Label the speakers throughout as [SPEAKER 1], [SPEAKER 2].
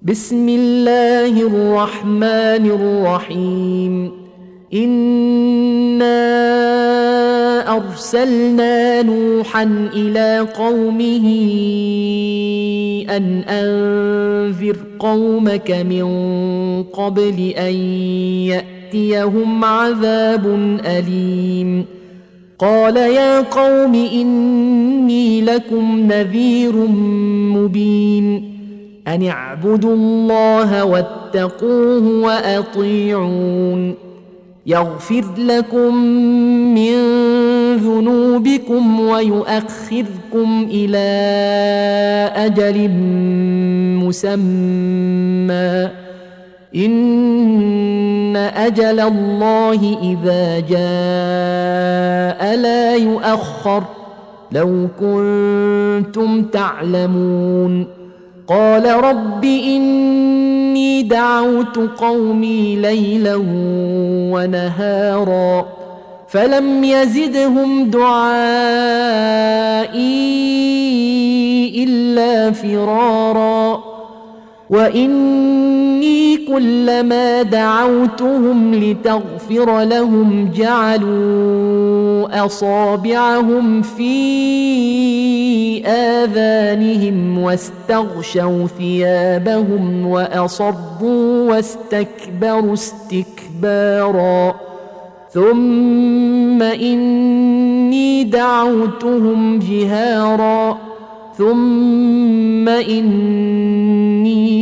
[SPEAKER 1] بسم الله الرحمن الرحيم. إنا أرسلنا نوحا إلى قومه أن أنذر قومك من قبل أن يأتيهم عذاب أليم. قال يا قوم إني لكم نذير مبين أن اعبدوا الله واتقوه وأطيعون يغفر لكم من ذنوبكم ويؤخركم إلى أجل مسمى إن أجل الله إذا جاء لا يؤخر لو كنتم تعلمون. قال رب إني دعوت قومي ليلا ونهارا فلم يزدهم دعائي إلا فرارا وإني كلما دعوتهم لتغفر لهم جعلوا أصابعهم في آذانهم واستغشوا ثيابهم وأصروا واستكبروا استكبارا ثم إني دعوتهم جهارا ثم إني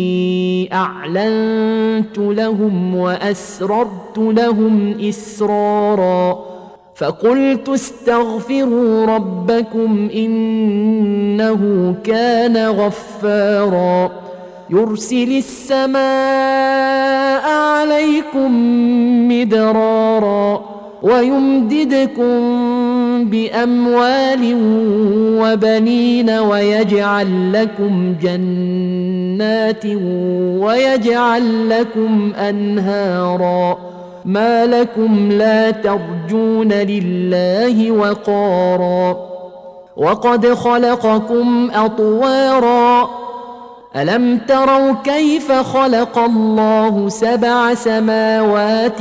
[SPEAKER 1] أعلنت لهم وأسررت لهم إسرارا فقلت استغفروا ربكم إنه كان غفارا يرسل السماء عليكم مدرارا ويمددكم بأموال وبنين ويجعل لكم جنات ويجعل لكم أنهارا ما لكم لا ترجون لله وقارا وقد خلقكم أطوارا ألم تروا كيف خلق الله 7 سماوات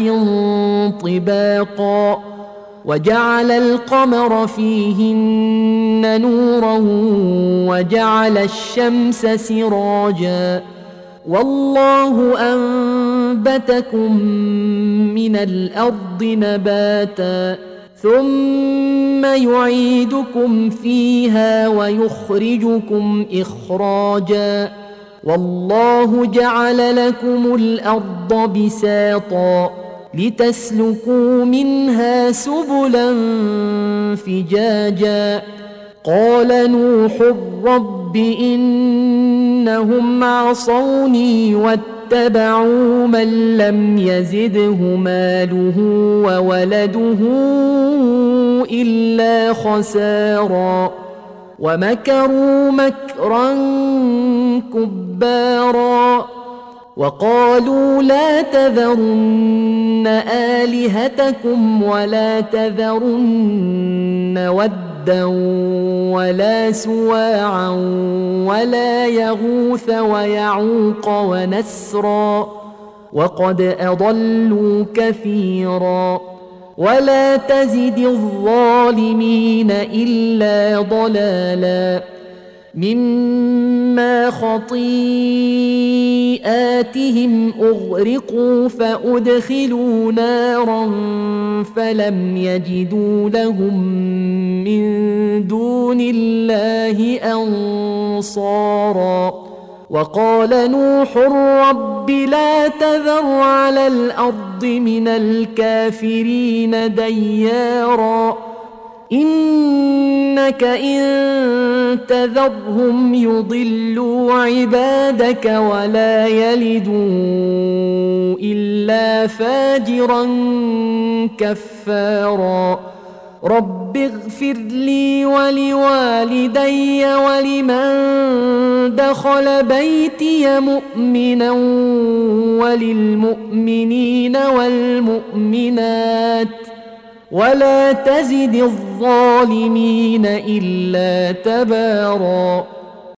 [SPEAKER 1] طباقا وجعل القمر فيهن نورا وجعل الشمس سراجا والله أنبتكم من الأرض نباتا ثم يعيدكم فيها ويخرجكم إخراجا والله جعل لكم الأرض بساطا لتسلكوا منها سبلا فجاجا قال نوح رب إنهم عصوني واتبعوا من لم يزده ماله وولده إلا خسارا ومكروا مكرا كبارا وقالوا لا تذرن آلهتكم ولا تذرن ودا ولا سواعا ولا يغوث ويعوق ونسرا وقد أضلوا كثيرا ولا تزد الظالمين إلا ضلالا مما خطيئاتهم أغرقوا فأدخلوا نارا فلم يجدوا لهم من دون الله أنصارا وقال نوح رب لا تذر على الأرض من الكافرين ديارا إنك إن تذرهم يضلوا عبادك ولا يلدوا إلا فاجرا كفارا رب اغفر لي ولوالدي ولمن دخل بيتي مؤمنا وللمؤمنين والمؤمنات ولا تزد الظالمين إلا تبارا.